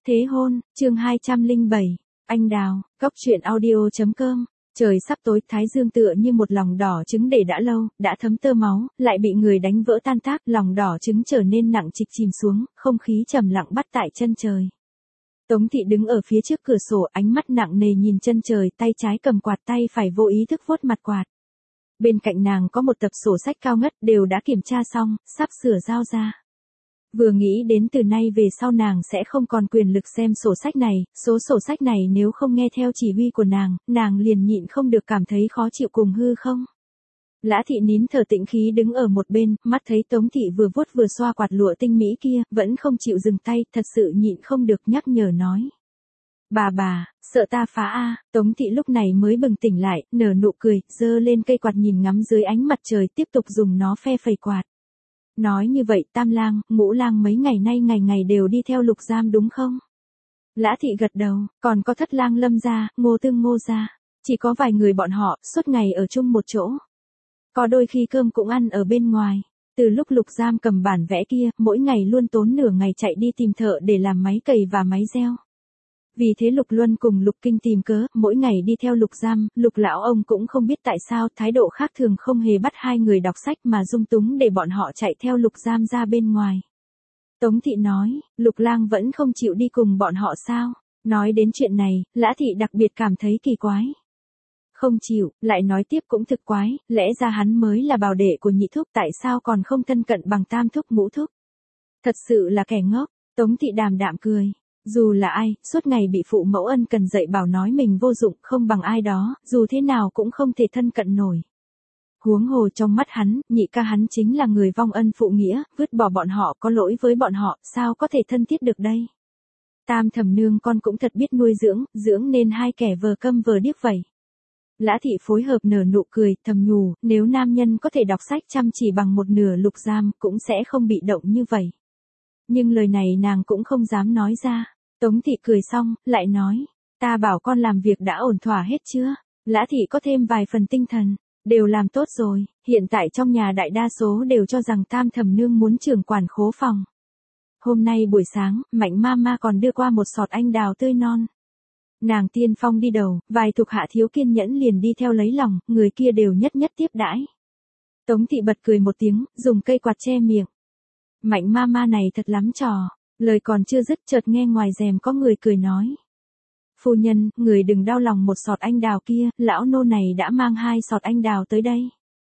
Thế hôn, chương 207, anh đào, góc truyện audio.com. Trời sắp tối, thái dương tựa như một lòng đỏ trứng để đã lâu, đã thấm tơ máu, lại bị người đánh vỡ tan tác, lòng đỏ trứng trở nên nặng trịch chìm xuống, không khí trầm lặng bắt tại chân trời. Tống Thị đứng ở phía trước cửa sổ, ánh mắt nặng nề nhìn chân trời, tay trái cầm quạt, tay phải vô ý thức vuốt mặt quạt. Bên cạnh nàng có một tập sổ sách cao ngất, đều đã kiểm tra xong, sắp sửa giao ra. Vừa nghĩ đến từ nay về sau nàng sẽ không còn quyền lực xem sổ sách này, số sổ sách này nếu không nghe theo chỉ huy của nàng liền nhịn không được cảm thấy khó chịu cùng hư không. Lã Thị nín thở tĩnh khí đứng ở một bên, mắt thấy Tống Thị vừa vuốt vừa xoa quạt lụa tinh mỹ kia, vẫn không chịu dừng tay, thật sự nhịn không được nhắc nhở nói. Bà, sợ ta phá a. Tống Thị lúc này mới bừng tỉnh lại, nở nụ cười, giơ lên cây quạt nhìn ngắm dưới ánh mặt trời, tiếp tục dùng nó phe phẩy quạt. Nói như vậy Tam Lang, Ngũ Lang mấy ngày nay ngày đều đi theo Lục Giam đúng không? Lã Thị gật đầu, còn có Thất Lang Lâm gia, Ngô Tương Ngô gia, chỉ có vài người bọn họ, suốt ngày ở chung một chỗ. Có đôi khi cơm cũng ăn ở bên ngoài. Từ lúc Lục Giam cầm bản vẽ kia, mỗi ngày luôn tốn nửa ngày chạy đi tìm thợ để làm máy cày và máy gieo. Vì thế Lục Luân cùng Lục Kinh tìm cớ, mỗi ngày đi theo Lục Giam, Lục lão ông cũng không biết tại sao, thái độ khác thường không hề bắt hai người đọc sách mà dung túng để bọn họ chạy theo Lục Giam ra bên ngoài. Tống Thị nói, Lục Lang vẫn không chịu đi cùng bọn họ sao? Nói đến chuyện này, Lã Thị đặc biệt cảm thấy kỳ quái. Không chịu, lại nói tiếp cũng thực quái, lẽ ra hắn mới là bảo đệ của Nhị Thúc, tại sao còn không thân cận bằng Tam Thúc Ngũ Thúc? Thật sự là kẻ ngốc. Tống Thị đàm đạm cười. Dù là ai, suốt ngày bị phụ mẫu ân cần dạy bảo nói mình vô dụng, không bằng ai đó, dù thế nào cũng không thể thân cận nổi. Huống hồ trong mắt hắn, nhị ca hắn chính là người vong ân phụ nghĩa, vứt bỏ bọn họ, có lỗi với bọn họ, sao có thể thân thiết được đây? Tam Thẩm Nương con cũng thật biết nuôi dưỡng nên hai kẻ vờ câm vờ điếc vậy. Lã Thị phối hợp nở nụ cười, thầm nhủ, nếu nam nhân có thể đọc sách chăm chỉ bằng một nửa Lục Giam, cũng sẽ không bị động như vậy. Nhưng lời này nàng cũng không dám nói ra. Tống Thị cười xong, lại nói, ta bảo con làm việc đã ổn thỏa hết chưa? Lã Thị có thêm vài phần tinh thần, đều làm tốt rồi, hiện tại trong nhà đại đa số đều cho rằng Tam Thẩm Nương muốn trưởng quản khố phòng. Hôm nay buổi sáng, Mạnh Mama còn đưa qua một sọt anh đào tươi non. Nàng tiên phong đi đầu, vài thuộc hạ thiếu kiên nhẫn liền đi theo lấy lòng, người kia đều nhất tiếp đãi. Tống Thị bật cười một tiếng, dùng cây quạt che miệng. Mạnh Mama này thật lắm trò. Lời còn chưa dứt chợt nghe ngoài rèm có người cười nói. Phu nhân, người đừng đau lòng một sọt anh đào kia, lão nô này đã mang 2 sọt anh đào tới đây.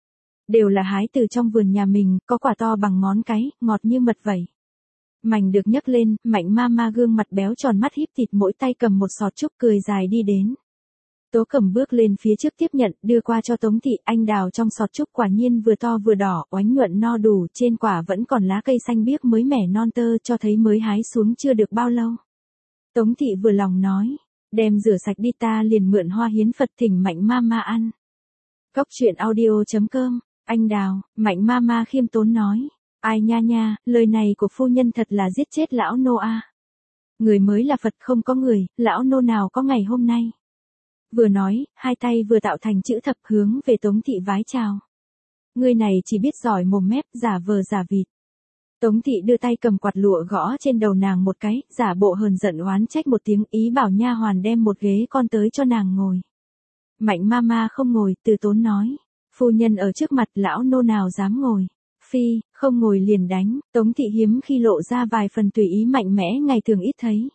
Đều là hái từ trong vườn nhà mình, có quả to bằng ngón cái, ngọt như mật vậy. Mảnh được nhấc lên, Mạnh Mama gương mặt béo tròn mắt híp thịt, mỗi tay cầm một sọt trúc cười dài đi đến. Tố Cẩm bước lên phía trước tiếp nhận, đưa qua cho Tống Thị, anh đào trong sọt trúc quả nhiên vừa to vừa đỏ, oánh nhuận no đủ, trên quả vẫn còn lá cây xanh biếc mới mẻ non tơ, cho thấy mới hái xuống chưa được bao lâu. Tống Thị vừa lòng nói, đem rửa sạch đi, ta liền mượn hoa hiến Phật thỉnh Mạnh Mama ăn. Góc truyện audio.com, anh đào, Mạnh Mama khiêm tốn nói, ai nha, lời này của phu nhân thật là giết chết lão nô a. Người mới là Phật không có người, lão nô nào có ngày hôm nay. Vừa nói, hai tay vừa tạo thành chữ thập hướng về Tống Thị vái chào. Người này chỉ biết giỏi mồm mép, giả vờ giả vịt. Tống Thị đưa tay cầm quạt lụa gõ trên đầu nàng một cái, giả bộ hờn giận oán trách một tiếng, ý bảo nha hoàn đem một ghế con tới cho nàng ngồi. Mạnh Mama không ngồi, từ tốn nói. Phu nhân ở trước mặt lão nô nào dám ngồi. Phi, không ngồi liền đánh. Tống Thị hiếm khi lộ ra vài phần tùy ý mạnh mẽ ngày thường ít thấy.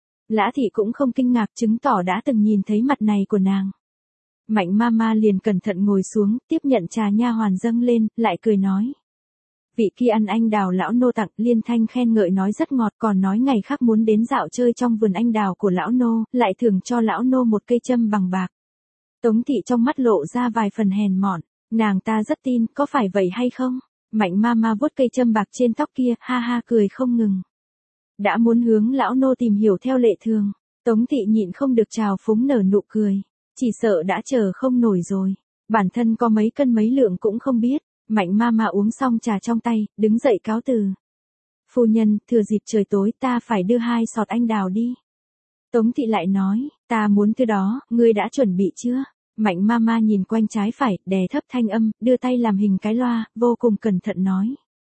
Lã Thị cũng không kinh ngạc, chứng tỏ đã từng nhìn thấy mặt này của nàng. Mạnh Mama liền cẩn thận ngồi xuống, tiếp nhận trà nha hoàn dâng lên, lại cười nói. Vị kia ăn anh đào lão nô tặng, liên thanh khen ngợi nói rất ngọt, còn nói ngày khác muốn đến dạo chơi trong vườn anh đào của lão nô, lại thưởng cho lão nô một cây châm bằng bạc. Tống Thị trong mắt lộ ra vài phần hèn mọn, nàng ta rất tin, có phải vậy hay không? Mạnh Mama vuốt cây châm bạc trên tóc kia, ha ha cười không ngừng. Đã muốn hướng lão nô tìm hiểu theo lệ thường, Tống Thị nhịn không được trào phúng nở nụ cười, chỉ sợ đã chờ không nổi rồi, bản thân có mấy cân mấy lượng cũng không biết. Mạnh Mama uống xong trà trong tay, đứng dậy cáo từ. Phu nhân, thừa dịp trời tối ta phải đưa 2 sọt anh đào đi. Tống Thị lại nói, ta muốn thứ đó, ngươi đã chuẩn bị chưa? Mạnh Mama nhìn quanh trái phải, đè thấp thanh âm, đưa tay làm hình cái loa, vô cùng cẩn thận nói.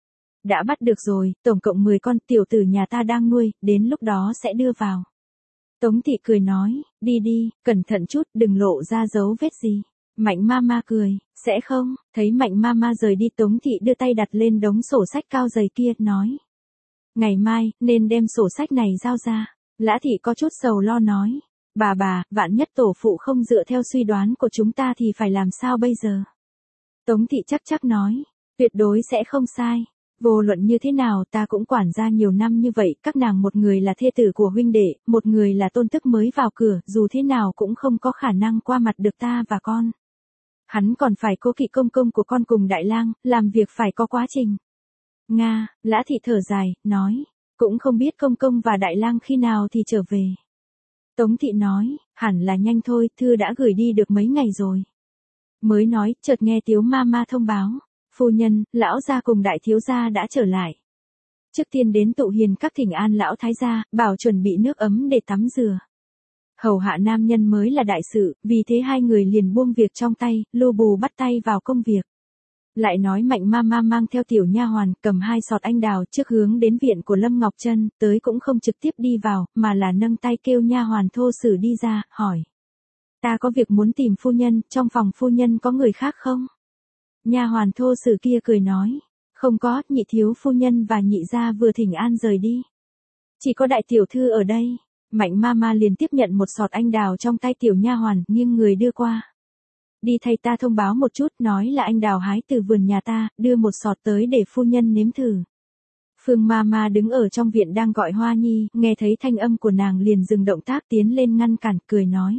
đã bắt được rồi, tổng cộng 10 con, tiểu tử nhà ta đang nuôi, đến lúc đó sẽ đưa vào. Tống thị cười nói, đi đi, cẩn thận chút, đừng lộ ra dấu vết gì. Mạnh Mama cười, sẽ không, thấy Mạnh Mama rời đi Tống thị đưa tay đặt lên đống sổ sách cao dày kia, nói. Ngày mai, nên đem sổ sách này giao ra. Lã thị có chút sầu lo nói. Bà, vạn nhất tổ phụ không dựa theo suy đoán của chúng ta thì phải làm sao bây giờ? Tống thị chắc nói, tuyệt đối sẽ không sai. Vô luận như thế nào ta cũng quản gia nhiều năm như vậy, các nàng một người là thê tử của huynh đệ, một người là tôn tức mới vào cửa, dù thế nào cũng không có khả năng qua mặt được ta và con. Hắn còn phải cố kỵ công công của con cùng đại lang, làm việc phải có quá trình. Nga, Lã thị thở dài, nói, cũng không biết công công và đại lang khi nào thì trở về. Tống thị nói, hẳn là nhanh thôi, thư đã gửi đi được mấy ngày rồi. Mới nói, chợt nghe Tiếu Mama thông báo, phu nhân, lão gia cùng đại thiếu gia đã trở lại. Trước tiên đến tụ hiền các thỉnh an lão thái gia, bảo chuẩn bị nước ấm để tắm rửa. Hầu hạ nam nhân mới là đại sự, vì thế hai người liền buông việc trong tay, lu bù bắt tay vào công việc. Lại nói Mạnh Mama mang theo tiểu nha hoàn, cầm 2 sọt anh đào trước hướng đến viện của Lâm Ngọc Trân, tới cũng không trực tiếp đi vào, mà là nâng tay kêu nha hoàn thô sử đi ra, hỏi. Ta có việc muốn tìm phu nhân, trong phòng phu nhân có người khác không? Nha hoàn thô sử kia cười nói. Không có, nhị thiếu phu nhân và nhị gia vừa thỉnh an rời đi. Chỉ có đại tiểu thư ở đây. Mạnh Mama liền tiếp nhận một sọt anh đào trong tay tiểu nha hoàn, nghiêng người đưa qua. Đi thay ta thông báo một chút, nói là anh đào hái từ vườn nhà ta, đưa một sọt tới để phu nhân nếm thử. Phương Mama đứng ở trong viện đang gọi Hoa Nhi, nghe thấy thanh âm của nàng liền dừng động tác tiến lên ngăn cản, cười nói.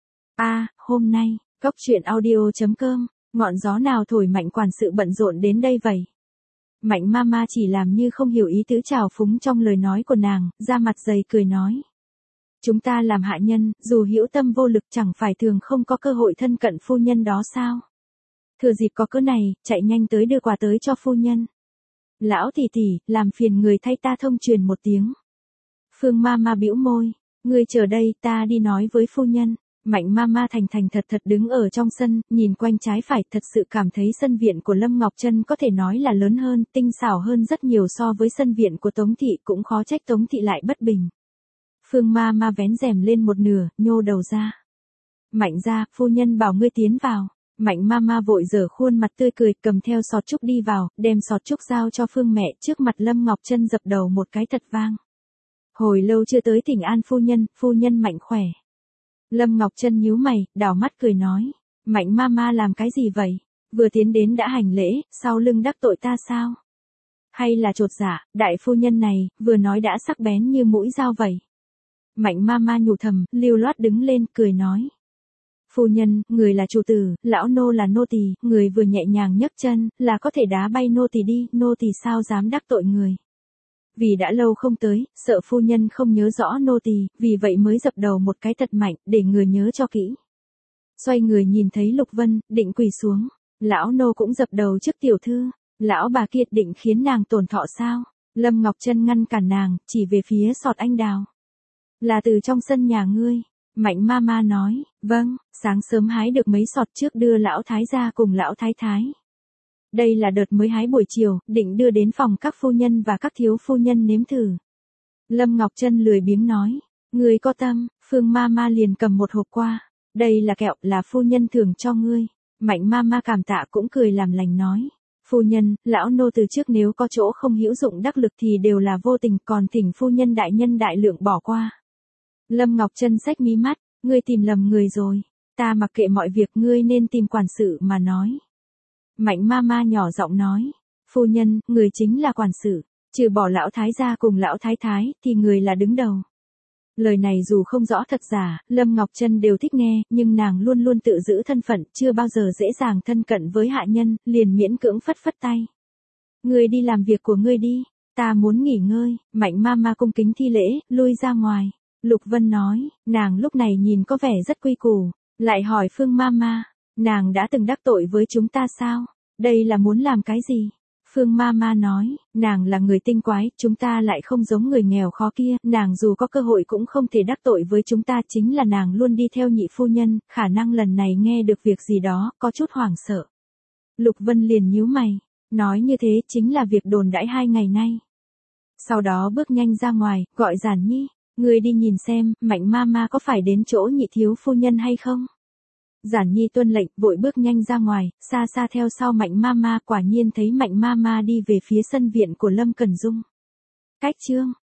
Hôm nay, góc truyện audio.com, ngọn gió nào thổi Mạnh quản sự bận rộn đến đây vậy? Mạnh Mama chỉ làm như không hiểu ý tứ trào phúng trong lời nói của nàng, ra mặt dày cười nói. Chúng ta làm hạ nhân, dù hữu tâm vô lực chẳng phải thường không có cơ hội thân cận phu nhân đó sao? Thừa dịp có cớ này, chạy nhanh tới đưa quà tới cho phu nhân. Lão tỷ tỷ, làm phiền người thay ta thông truyền một tiếng. Phương Mama bĩu môi, ngươi chờ đây, ta đi nói với phu nhân. Mạnh Mama thành thật đứng ở trong sân, nhìn quanh trái phải, thật sự cảm thấy sân viện của Lâm Ngọc Trân có thể nói là lớn hơn, tinh xảo hơn rất nhiều so với sân viện của Tống thị, cũng khó trách Tống thị lại bất bình. Phương Mama vén rèm lên một nửa, nhô đầu ra. Mạnh gia, phu nhân bảo ngươi tiến vào. Mạnh Mama vội giở khuôn mặt tươi cười, cầm theo sọt trúc đi vào, đem sọt trúc giao cho Phương mẹ, trước mặt Lâm Ngọc Trân dập đầu một cái thật vang. Hồi lâu chưa tới thỉnh an phu nhân mạnh khỏe. Lâm Ngọc Trân nhíu mày, đảo mắt cười nói. Mạnh Mama làm cái gì vậy? Vừa tiến đến đã hành lễ, sau lưng đắc tội ta sao? Hay là chột dạ, đại phu nhân này, vừa nói đã sắc bén như mũi dao vậy. Mạnh Mama nhủ thầm, lưu loát đứng lên, cười nói. Phu nhân, người là chủ tử, lão nô là nô tỳ, người vừa nhẹ nhàng nhấc chân, là có thể đá bay nô tỳ đi, nô tỳ sao dám đắc tội người. Vì đã lâu không tới, sợ phu nhân không nhớ rõ nô tỳ, vì vậy mới dập đầu một cái thật mạnh, để người nhớ cho kỹ. Xoay người nhìn thấy Lục Vân, định quỳ xuống. Lão nô cũng dập đầu trước tiểu thư. Lão bà kia định khiến nàng tổn thọ sao? Lâm Ngọc Trân ngăn cản nàng, chỉ về phía sọt anh đào. Là từ trong sân nhà ngươi. Mạnh Mama nói, vâng, sáng sớm hái được mấy sọt trước đưa lão thái gia cùng lão thái thái. Đây là đợt mới hái buổi chiều, định đưa đến phòng các phu nhân và các thiếu phu nhân nếm thử. Lâm Ngọc Trân lười biếng nói, ngươi có tâm, Phương Mama liền cầm một hộp qua. Đây là kẹo, là phu nhân thưởng cho ngươi. Mạnh Mama cảm tạ cũng cười làm lành nói. Phu nhân, lão nô từ trước nếu có chỗ không hữu dụng đắc lực thì đều là vô tình, còn thỉnh phu nhân đại nhân đại lượng bỏ qua. Lâm Ngọc Trân xách mí mắt, ngươi tìm lầm người rồi. Ta mặc kệ mọi việc, ngươi nên tìm quản sự mà nói. Mạnh Mama nhỏ giọng nói, phu nhân, người chính là quản sự, trừ bỏ lão thái gia cùng lão thái thái, thì người là đứng đầu. Lời này dù không rõ thật giả, Lâm Ngọc Trân đều thích nghe, nhưng nàng luôn luôn tự giữ thân phận, chưa bao giờ dễ dàng thân cận với hạ nhân, liền miễn cưỡng phất tay. Ngươi đi làm việc của ngươi đi, ta muốn nghỉ ngơi. Mạnh Mama cung kính thi lễ, lui ra ngoài. Lục Vân nói, nàng lúc này nhìn có vẻ rất quy củ, lại hỏi Phương Mama, nàng đã từng đắc tội với chúng ta sao? Đây là muốn làm cái gì? Phương Mama nói, nàng là người tinh quái, chúng ta lại không giống người nghèo khó kia, nàng dù có cơ hội cũng không thể đắc tội với chúng ta, chính là nàng luôn đi theo nhị phu nhân, khả năng lần này nghe được việc gì đó, có chút hoảng sợ. Lục Vân liền nhíu mày, Nói như thế chính là việc đồn đãi 2 ngày nay. Sau đó bước nhanh ra ngoài, gọi Giản Nhi, người đi nhìn xem, Mạnh Mama có phải đến chỗ nhị thiếu phu nhân hay không? Giản Nhi tuân lệnh, vội bước nhanh ra ngoài, xa xa theo sau Mạnh Mama, quả nhiên thấy Mạnh Mama đi về phía sân viện của Lâm Cẩn Dung. Cách chương